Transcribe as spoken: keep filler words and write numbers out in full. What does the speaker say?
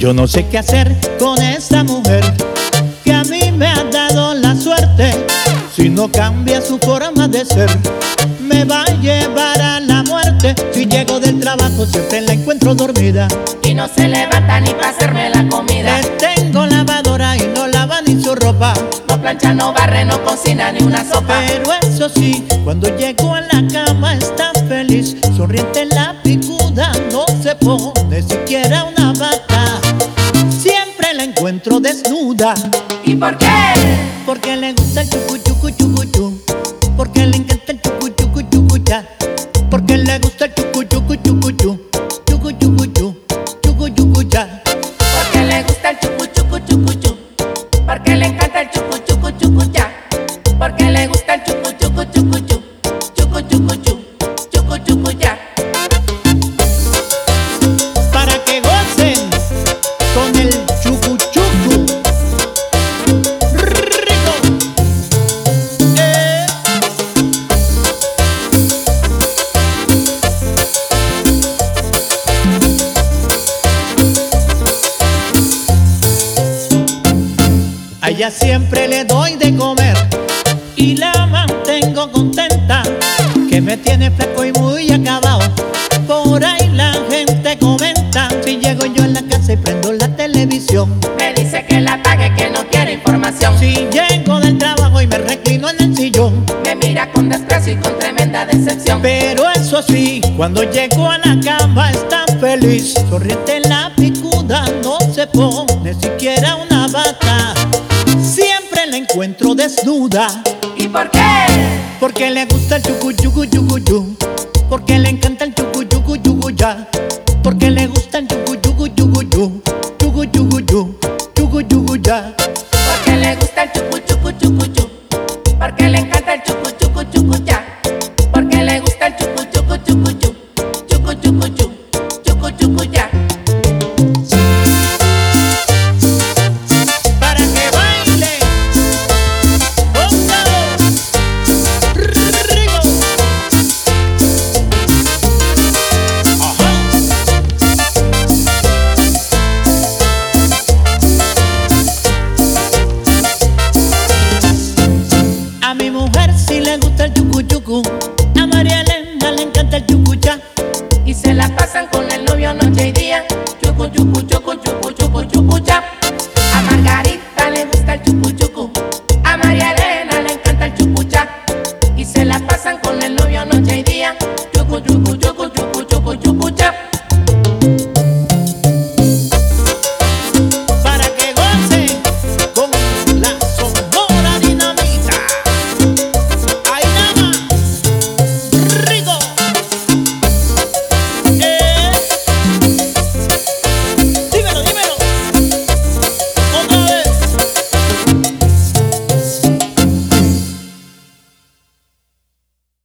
Yo no sé qué hacer con esta mujer que a mí me ha dado la suerte. Si no cambia su forma de ser, me va a llevar a la muerte. Si llego del trabajo siempre la encuentro dormida y no se levanta ni para hacerme la comida. Le tengo lavadora y no lava ni su ropa, no plancha, no barre, no cocina ni una sopa. Pero eso sí, cuando llego a la cama está feliz, sonriente en la picuda, no se pone siquiera una bata. Siempre la encuentro desnuda. ¿Y por qué? Porque le gusta el chucu chucu chucu chu, porque le encanta el chucu chucu chucu cha, porque le gusta el chucu chucu chucu chu, chucu chucu chu, chucu chucu cha. Porque le gusta el chucu chucu chucu chu, porque le encanta el chucu chucu chucu cha, porque le gusta el chucu chucu chucu chu, chucu chucu chu, chucu chucu cha. Para que gocen con el chucu chucu rico. Eh. A ella siempre le doy de comer y la mantengo contenta, que me tiene flaco y muy acabado. Por ahí la gente comenta, si llego yo a la casa y prendo la televisión, me dice que la apague, que no quiere información. Si llego del trabajo y me reclino en el sillón, me mira con desprecio y con tremenda decepción. Pero eso sí, cuando llego a la cama está feliz, sonriente en la picuda, no se pone siquiera una bata. Siempre la encuentro desnuda. ¿Y por qué? Porque le gusta el chucu chucu chucu chu, porque le encanta el chucu chucu chucu ya, porque le gusta el chucu